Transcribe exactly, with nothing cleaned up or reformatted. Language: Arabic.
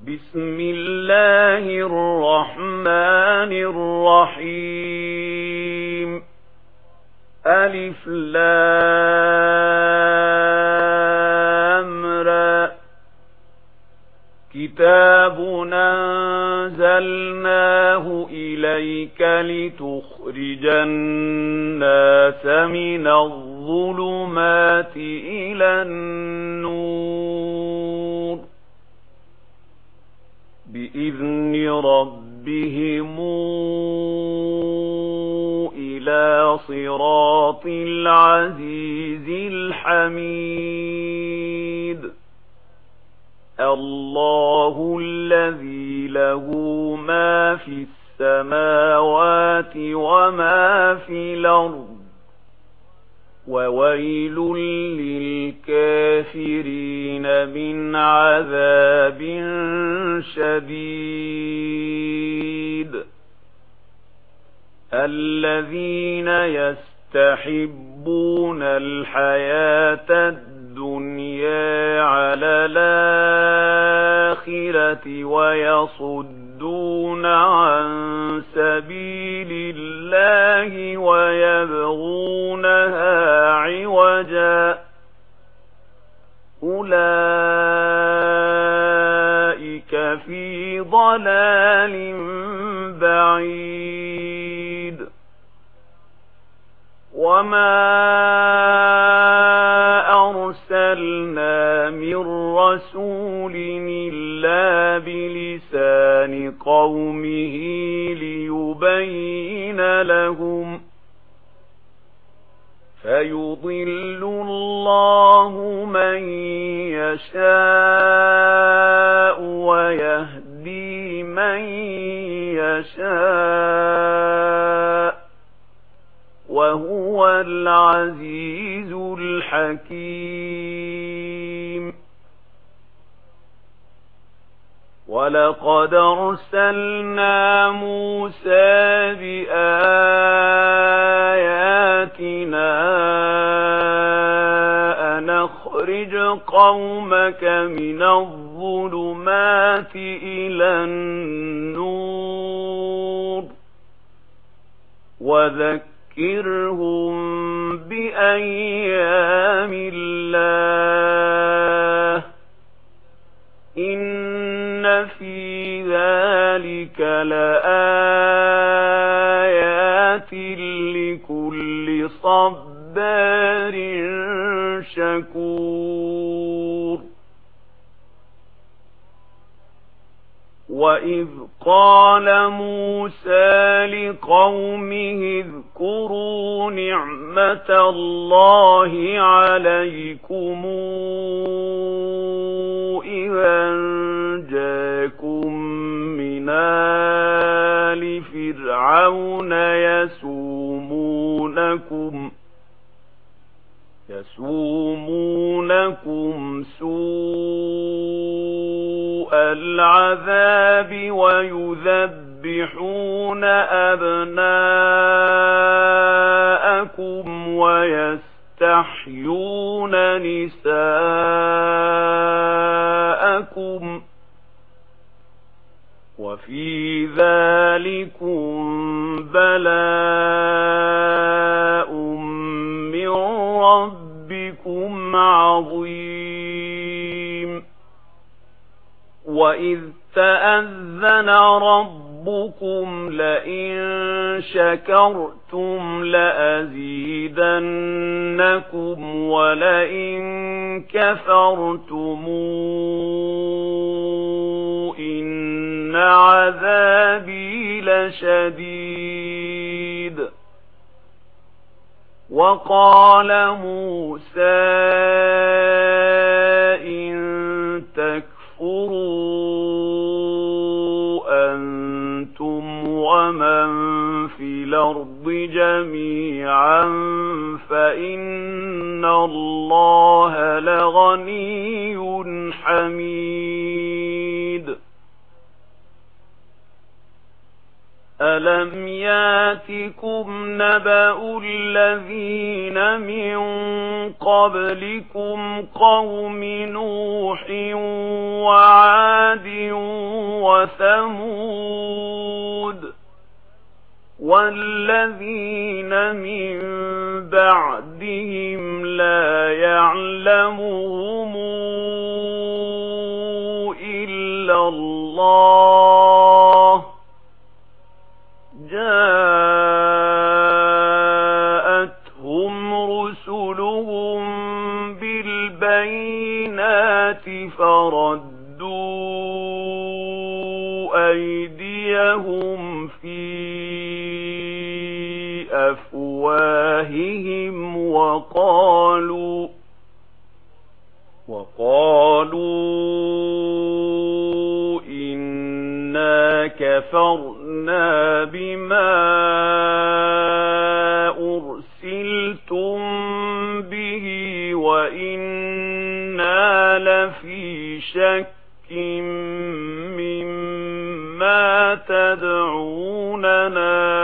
بسم الله الرحمن الرحيم. ألف لام را. كتاب أنزلناه إليك لتخرج الناس من الظلمات إلى النور بإذن ربهم إلى صراط العزيز الحميد. الله الذي له ما في السماوات وما في الأرض وويل للكافرين من عذاب شديد. الذين يستحبون الحياة الدنيا على الآخرة ويصدون عن سبيل الله ويبغونها عوجا أولئك في ضلال بعيد. وما أرسلنا من رسول إلا بلسان قومه ليبين لهم فيضل الله من يشاء ويهدي من يشاء وهو العزيز الحكيم. ولقد أرسلنا موسى بآياتنا أن أخرج قومك من الظلمات إلى النور وذكرهم بأيام الله إن في ذلك لآيات لكل صبار شكور. وإذ قال موسى لقومه اذكروا نعمة الله عليكم إذا جاءكم من آل فرعون يسومونكم يسومونكم سوء العذاب ويذبحون أبناءكم ويستحيون نساءكم وفي ذلكم بلاء من ربكم عظيم. وإذ تأذن ربكم لئن شكرتم لأزيدنكم ولئن كفرتم إن عذابي لشديد. وقال موسى إن تكفروا أنتم ومن في الأرض جميعا فإن الله لغني حميد. ألم ياتكم نبأ الذين من قبلكم قوم نوح وعاد وثمود والذين من بعدهم لا يعلمهم إلا الله جاءتهم رسلهم بالبينات فردوا أيديهم في أفواههم وقالوا وقالوا إنا كفرنا بما أرسلتم به وإنا لفي شك مما تدعوننا